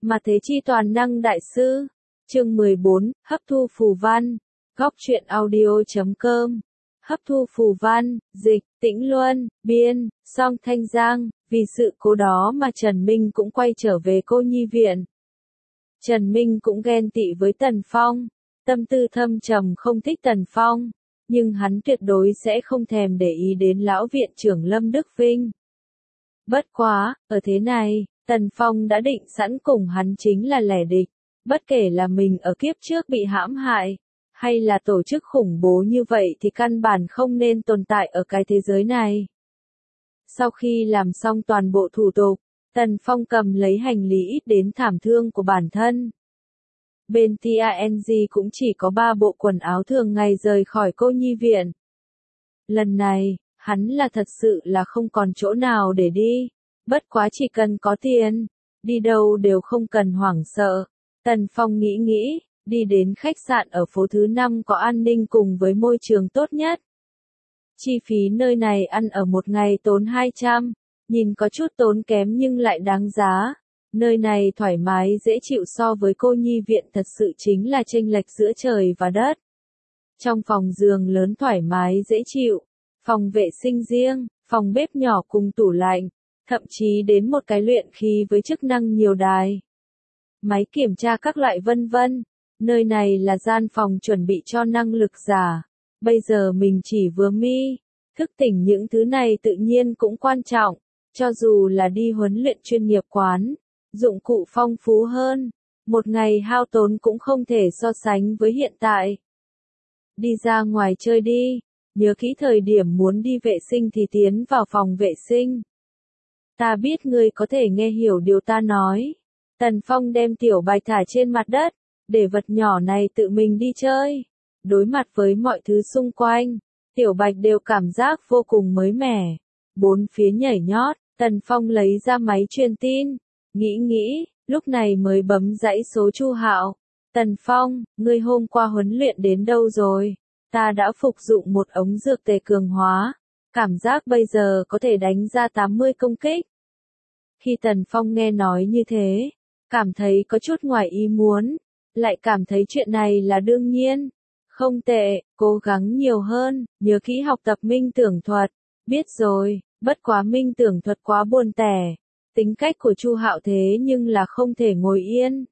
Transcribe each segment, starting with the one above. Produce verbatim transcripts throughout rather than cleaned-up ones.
Mà thế chi toàn năng đại sư. Chương mười bốn, hấp thu phù văn. Góc truyện audio chấm com. Hấp thu phù văn, dịch, Tĩnh Luân, biên, Song Thanh Giang, vì sự cố đó mà Trần Minh cũng quay trở về cô nhi viện. Trần Minh cũng ghen tị với Tần Phong, tâm tư thâm trầm không thích Tần Phong, nhưng hắn tuyệt đối sẽ không thèm để ý đến lão viện trưởng Lâm Đức Vinh. Bất quá, ở thế này, Tần Phong đã định sẵn cùng hắn chính là lẻ địch, bất kể là mình ở kiếp trước bị hãm hại, hay là tổ chức khủng bố như vậy thì căn bản không nên tồn tại ở cái thế giới này. Sau khi làm xong toàn bộ thủ tục, Tần Phong cầm lấy hành lý ít đến thảm thương của bản thân. Bên tê a en giê cũng chỉ có ba bộ quần áo thường ngày rời khỏi cô nhi viện. Lần này, hắn là thật sự là không còn chỗ nào để đi, bất quá chỉ cần có tiền, đi đâu đều không cần hoảng sợ. Tần Phong nghĩ nghĩ, đi đến khách sạn ở phố thứ năm có an ninh cùng với môi trường tốt nhất. Chi phí nơi này ăn ở một ngày tốn hai trăm, nhìn có chút tốn kém nhưng lại đáng giá. Nơi này thoải mái dễ chịu so với cô nhi viện thật sự chính là chênh lệch giữa trời và đất. Trong phòng giường lớn thoải mái dễ chịu, phòng vệ sinh riêng, phòng bếp nhỏ cùng tủ lạnh, thậm chí đến một cái luyện khí với chức năng nhiều đài. Máy kiểm tra các loại vân vân. Nơi này là gian phòng chuẩn bị cho năng lực giả. Bây giờ mình chỉ vừa mi, thức tỉnh những thứ này tự nhiên cũng quan trọng. Cho dù là đi huấn luyện chuyên nghiệp quán, dụng cụ phong phú hơn, một ngày hao tốn cũng không thể so sánh với hiện tại. Đi ra ngoài chơi đi, nhớ kỹ thời điểm muốn đi vệ sinh thì tiến vào phòng vệ sinh. Ta biết ngươi có thể nghe hiểu điều ta nói. Tần Phong đem Tiểu Bạch thả trên mặt đất, để vật nhỏ này tự mình đi chơi. Đối mặt với mọi thứ xung quanh, Tiểu Bạch đều cảm giác vô cùng mới mẻ. Bốn phía nhảy nhót, Tần Phong lấy ra máy truyền tin, nghĩ nghĩ, lúc này mới bấm dãy số Chu Hạo. Tần Phong, ngươi hôm qua huấn luyện đến đâu rồi? Ta đã phục dụng một ống dược tề cường hóa, cảm giác bây giờ có thể đánh ra tám mươi công kích. Khi Tần Phong nghe nói như thế, cảm thấy có chút ngoài ý muốn, lại cảm thấy chuyện này là đương nhiên. Không tệ, cố gắng nhiều hơn, nhớ kỹ học tập minh tưởng thuật. Biết rồi, bất quá minh tưởng thuật quá buồn tẻ. Tính cách của Chu Hạo thế nhưng là không thể ngồi yên.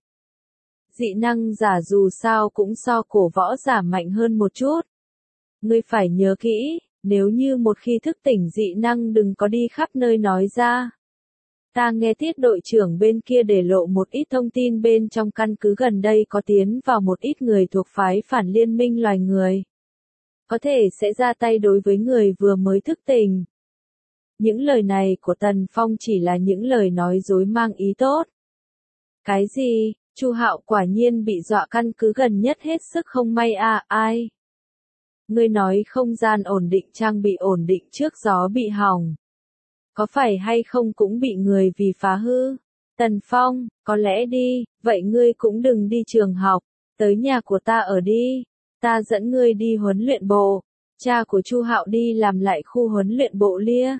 Dị năng giả dù sao cũng so cổ võ giả mạnh hơn một chút. Ngươi phải nhớ kỹ, nếu như một khi thức tỉnh dị năng đừng có đi khắp nơi nói ra. Ta nghe Tiết đội trưởng bên kia để lộ một ít thông tin bên trong căn cứ gần đây có tiến vào một ít người thuộc phái phản liên minh loài người. Có thể sẽ ra tay đối với người vừa mới thức tỉnh. Những lời này của Tần Phong chỉ là những lời nói dối mang ý tốt. Cái gì? Chu Hạo quả nhiên bị dọa, căn cứ gần nhất hết sức không may à, ai? Ngươi nói không gian ổn định trang bị ổn định trước gió bị hỏng. Có phải hay không cũng bị người vì phá hư? Tần Phong, có lẽ đi, vậy ngươi cũng đừng đi trường học, tới nhà của ta ở đi, ta dẫn ngươi đi huấn luyện bộ. Cha của Chu Hạo đi làm lại khu huấn luyện bộ lia.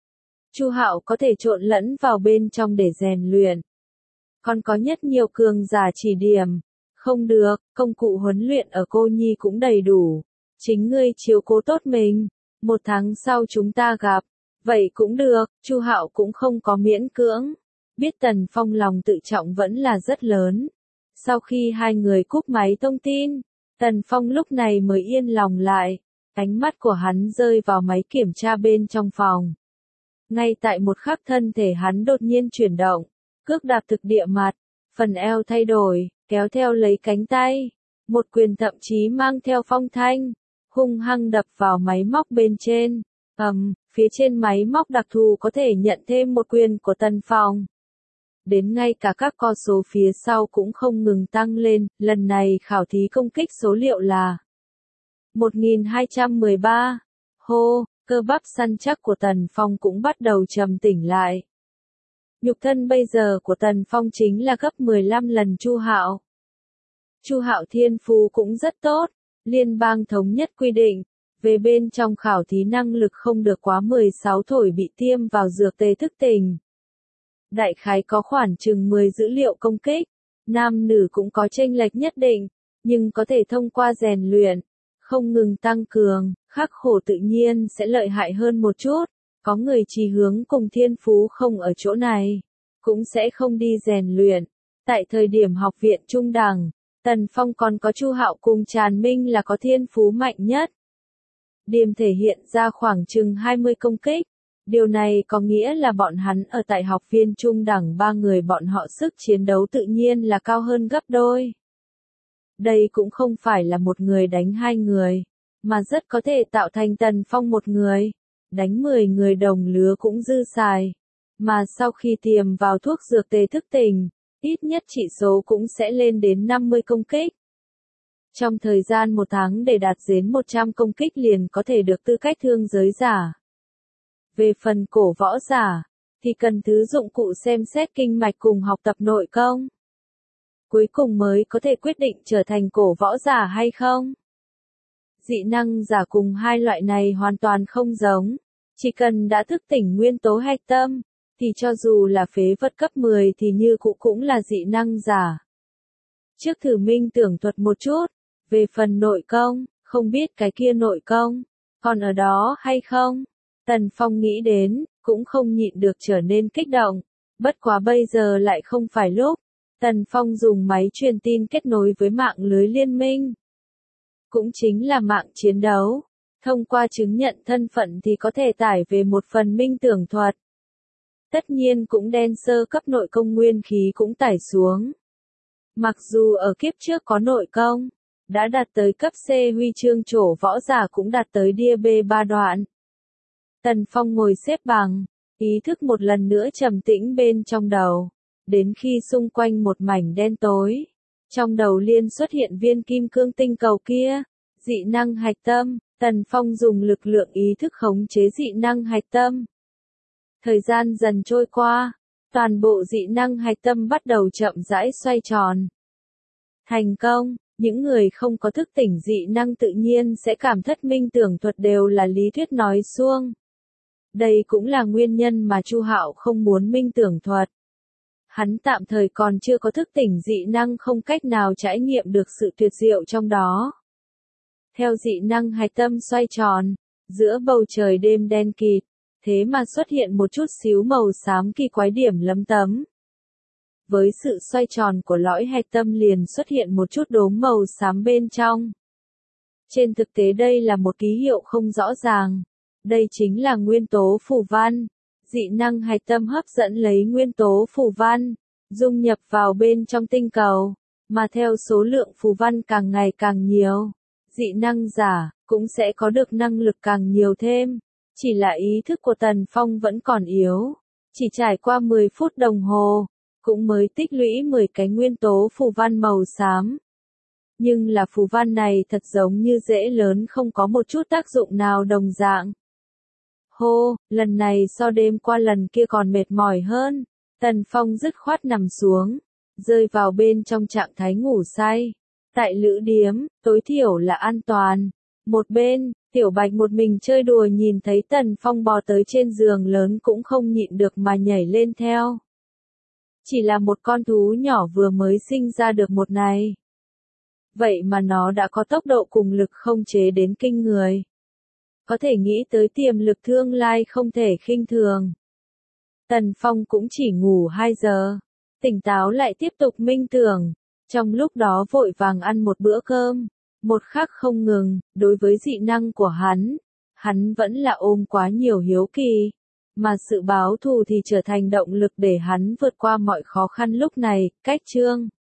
Chu Hạo có thể trộn lẫn vào bên trong để rèn luyện. Còn có nhất nhiều cường giả chỉ điểm. Không được, công cụ huấn luyện ở cô nhi cũng đầy đủ. Chính ngươi chiếu cố tốt mình. Một tháng sau chúng ta gặp. Vậy cũng được, Chu Hạo cũng không có miễn cưỡng. Biết Tần Phong lòng tự trọng vẫn là rất lớn. Sau khi hai người cúp máy thông tin, Tần Phong lúc này mới yên lòng lại. Ánh mắt của hắn rơi vào máy kiểm tra bên trong phòng. Ngay tại một khắc thân thể hắn đột nhiên chuyển động, cước đạp thực địa mặt, phần eo thay đổi, kéo theo lấy cánh tay. Một quyền thậm chí mang theo phong thanh, hung hăng đập vào máy móc bên trên. Ầm, um, phía trên máy móc đặc thù có thể nhận thêm một quyền của Tần Phong. Đến ngay cả các con số phía sau cũng không ngừng tăng lên, lần này khảo thí công kích số liệu là một nghìn hai trăm mười ba. Hô, cơ bắp săn chắc của Tần Phong cũng bắt đầu trầm tỉnh lại. Nhục thân bây giờ của Tần Phong chính là gấp mười lăm lần Chu Hạo. Chu Hạo thiên phú cũng rất tốt, liên bang thống nhất quy định. Về bên trong khảo thí năng lực không được quá mười sáu thổi bị tiêm vào dược tê thức tỉnh. Đại khái có khoảng chừng mười dữ liệu công kích, nam nữ cũng có chênh lệch nhất định, nhưng có thể thông qua rèn luyện, không ngừng tăng cường, khắc khổ tự nhiên sẽ lợi hại hơn một chút. Có người chí hướng cùng thiên phú không ở chỗ này, cũng sẽ không đi rèn luyện. Tại thời điểm học viện trung đẳng, Tần Phong còn có Chu Hạo cùng Tràn Minh là có thiên phú mạnh nhất. Điểm thể hiện ra khoảng chừng hai mươi công kích. Điều này có nghĩa là bọn hắn ở tại học viên trung đẳng ba người bọn họ sức chiến đấu tự nhiên là cao hơn gấp đôi. Đây cũng không phải là một người đánh hai người, mà rất có thể tạo thành Tần Phong một người, đánh mười người đồng lứa cũng dư xài. Mà sau khi tiềm vào thuốc dược tề thức tỉnh, ít nhất chỉ số cũng sẽ lên đến năm mươi công kích. Trong thời gian một tháng để đạt đến một trăm công kích liền có thể được tư cách thương giới giả. Về phần cổ võ giả, thì cần thứ dụng cụ xem xét kinh mạch cùng học tập nội công. Cuối cùng mới có thể quyết định trở thành cổ võ giả hay không. Dị năng giả cùng hai loại này hoàn toàn không giống. Chỉ cần đã thức tỉnh nguyên tố hạch tâm, thì cho dù là phế vật cấp mười thì như cũ cũng là dị năng giả. Trước thử minh tưởng thuật một chút, về phần nội công, không biết cái kia nội công, còn ở đó hay không? Tần Phong nghĩ đến, cũng không nhịn được trở nên kích động, bất quá bây giờ lại không phải lúc. Tần Phong dùng máy truyền tin kết nối với mạng lưới liên minh. Cũng chính là mạng chiến đấu. Thông qua chứng nhận thân phận thì có thể tải về một phần minh tưởng thuật. Tất nhiên cũng đen sơ cấp nội công nguyên khí cũng tải xuống. Mặc dù ở kiếp trước có nội công, đã đạt tới cấp C huy chương trổ võ giả cũng đạt tới đia B ba đoạn. Tần Phong ngồi xếp bằng, ý thức một lần nữa trầm tĩnh bên trong đầu, đến khi xung quanh một mảnh đen tối. Trong đầu liên xuất hiện viên kim cương tinh cầu kia, dị năng hạch tâm, Tần Phong dùng lực lượng ý thức khống chế dị năng hạch tâm. Thời gian dần trôi qua, toàn bộ dị năng hạch tâm bắt đầu chậm rãi xoay tròn. Thành công, những người không có thức tỉnh dị năng tự nhiên sẽ cảm thất minh tưởng thuật đều là lý thuyết nói suông. Đây cũng là nguyên nhân mà Chu Hạo không muốn minh tưởng thuật. Hắn tạm thời còn chưa có thức tỉnh dị năng không cách nào trải nghiệm được sự tuyệt diệu trong đó. Theo dị năng hạch tâm xoay tròn, giữa bầu trời đêm đen kịt, thế mà xuất hiện một chút xíu màu xám kỳ quái điểm lấm tấm. Với sự xoay tròn của lõi hạch tâm liền xuất hiện một chút đốm màu xám bên trong. Trên thực tế đây là một ký hiệu không rõ ràng. Đây chính là nguyên tố phù văn. Dị năng hạch tâm hấp dẫn lấy nguyên tố phù văn, dung nhập vào bên trong tinh cầu, mà theo số lượng phù văn càng ngày càng nhiều, dị năng giả cũng sẽ có được năng lực càng nhiều thêm. Chỉ là ý thức của Tần Phong vẫn còn yếu, chỉ trải qua mười phút đồng hồ, cũng mới tích lũy mười cái nguyên tố phù văn màu xám. Nhưng là phù văn này thật giống như rễ lớn không có một chút tác dụng nào đồng dạng. Hô, lần này so đêm qua lần kia còn mệt mỏi hơn. Tần Phong dứt khoát nằm xuống, rơi vào bên trong trạng thái ngủ say. Tại lữ điếm, tối thiểu là an toàn. Một bên, Tiểu Bạch một mình chơi đùa nhìn thấy Tần Phong bò tới trên giường lớn cũng không nhịn được mà nhảy lên theo. Chỉ là một con thú nhỏ vừa mới sinh ra được một ngày. Vậy mà nó đã có tốc độ cùng lực không chế đến kinh người. Có thể nghĩ tới tiềm lực tương lai không thể khinh thường. Tần Phong cũng chỉ ngủ hai giờ. Tỉnh táo lại tiếp tục minh tưởng. Trong lúc đó vội vàng ăn một bữa cơm. Một khắc không ngừng, đối với dị năng của hắn. Hắn vẫn là ôm quá nhiều hiếu kỳ. Mà sự báo thù thì trở thành động lực để hắn vượt qua mọi khó khăn lúc này. Cách chương